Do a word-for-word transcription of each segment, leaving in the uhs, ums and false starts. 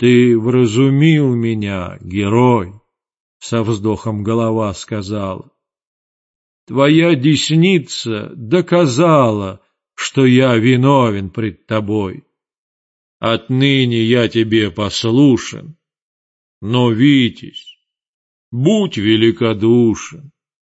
Ты вразумил меня, герой, — со вздохом голова сказала. Твоя десница доказала, что я виновен пред тобой. Отныне я тебе послушен, но, Витязь, будь великодушен.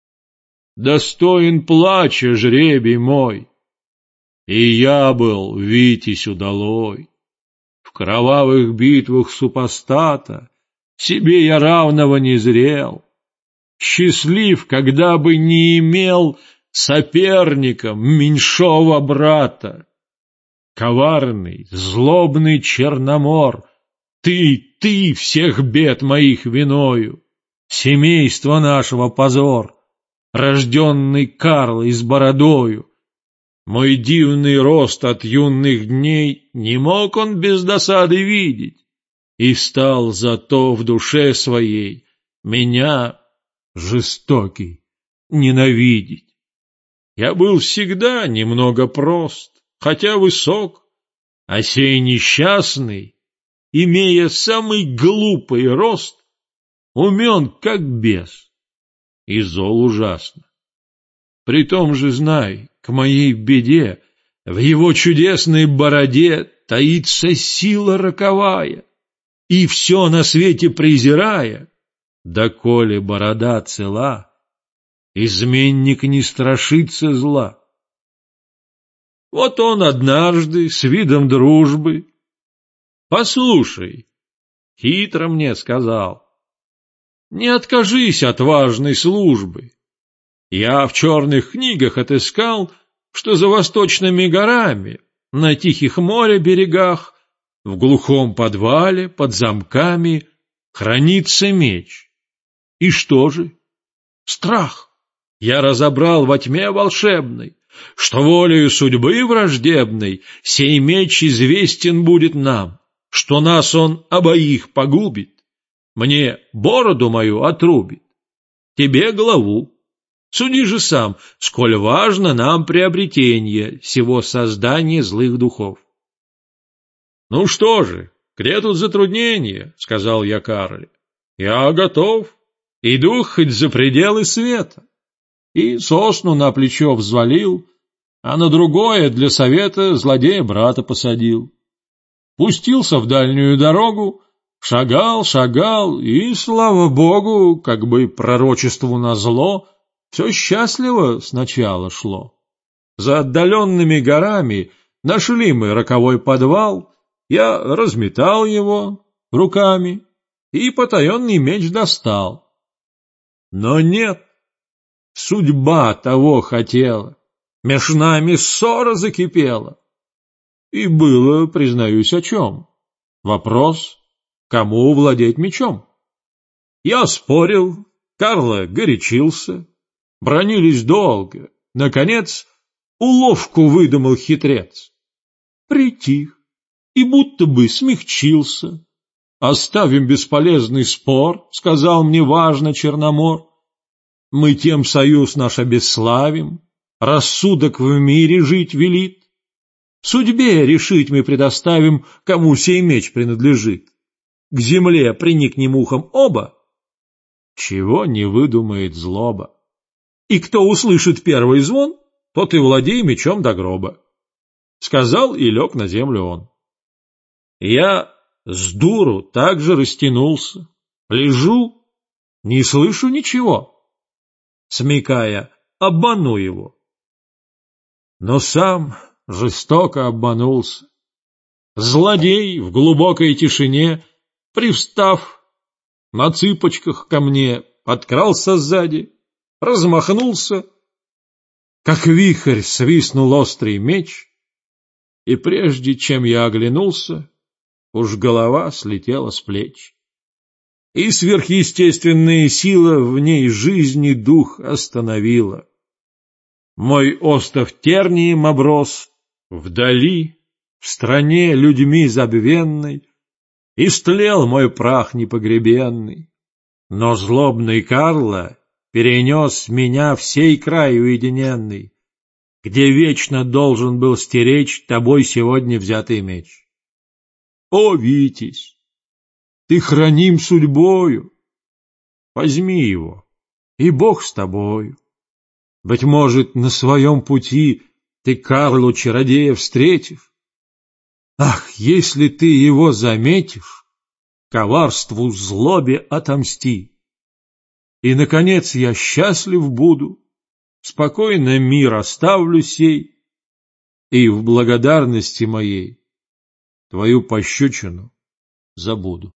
Достоин плача жребий мой, и я был Витязь удалой. В кровавых битвах супостата себе я равного не зрел. Счастлив, когда бы не имел соперником меньшого брата. Коварный, злобный Черномор, ты, ты всех бед моих виною, семейство нашего позор, рожденный Карлой с бородою. Мой дивный рост от юных дней не мог он без досады видеть, и стал зато в душе своей меня, жестокий, ненавидеть. Я был всегда немного прост, хотя высок, а сей несчастный, имея самый глупый рост, умен как бес и зол ужасно. Притом же знай, к моей беде в его чудесной бороде таится сила роковая, и все на свете презирая, доколе борода цела, изменник не страшится зла. Вот он однажды с видом дружбы: «Послушай», — хитро мне сказал, — «не откажись от важной службы. Я в черных книгах отыскал, что за восточными горами, на тихих море берегах, в глухом подвале под замками хранится меч. И что же? Страх. Я разобрал во тьме волшебной, что волею судьбы враждебной сей меч известен будет нам, что нас он обоих погубит, мне бороду мою отрубит, тебе голову. Суди же сам, сколь важно нам приобретение сего создания злых духов». «Ну что же, где тут затруднение?» — сказал я Карле. «Я готов, иду хоть за пределы света». И сосну на плечо взвалил, а на другое для совета злодея брата посадил. Пустился в дальнюю дорогу, шагал, шагал, и, слава богу, как бы пророчеству назло, все счастливо сначала шло. За отдаленными горами нашли мы роковой подвал, я разметал его руками и потаенный меч достал. Но нет, судьба того хотела, меж нами ссора закипела. И было, признаюсь, о чем. Вопрос, кому владеть мечом. Я спорил, Карло горячился, бранились долго. Наконец, уловку выдумал хитрец. Притих и будто бы смягчился. «Оставим бесполезный спор», — сказал мне важно Черномор. «Мы тем союз наш обесславим, рассудок в мире жить велит. Судьбе решить мы предоставим, кому сей меч принадлежит. К земле приникнем ухом оба, чего не выдумает злоба. И кто услышит первый звон, тот и владей мечом до гроба». Сказал и лег на землю он. Я с дуру так же растянулся, лежу, не слышу ничего, смекая, обману его. Но сам жестоко обманулся. Злодей в глубокой тишине, привстав на цыпочках ко мне, подкрался сзади, размахнулся, как вихрь свистнул острый меч, и прежде чем я оглянулся, уж голова слетела с плеч. И сверхъестественная сила в ней жизни дух остановила. Мой остов тернием оброс, вдали, в стране людьми забвенной, истлел мой прах непогребенный. Но злобный Карло перенес меня в сей край уединенный, где вечно должен был стеречь тобой сегодня взятый меч. О, Витязь! ты храним судьбою. Возьми его, и Бог с тобою. Быть может, на своем пути ты Карлу чародея встретив. Ах, если ты его заметишь, коварству, злобе отомсти. И, наконец, я счастлив буду, спокойно мир оставлю сей, и в благодарности моей твою пощечину забуду.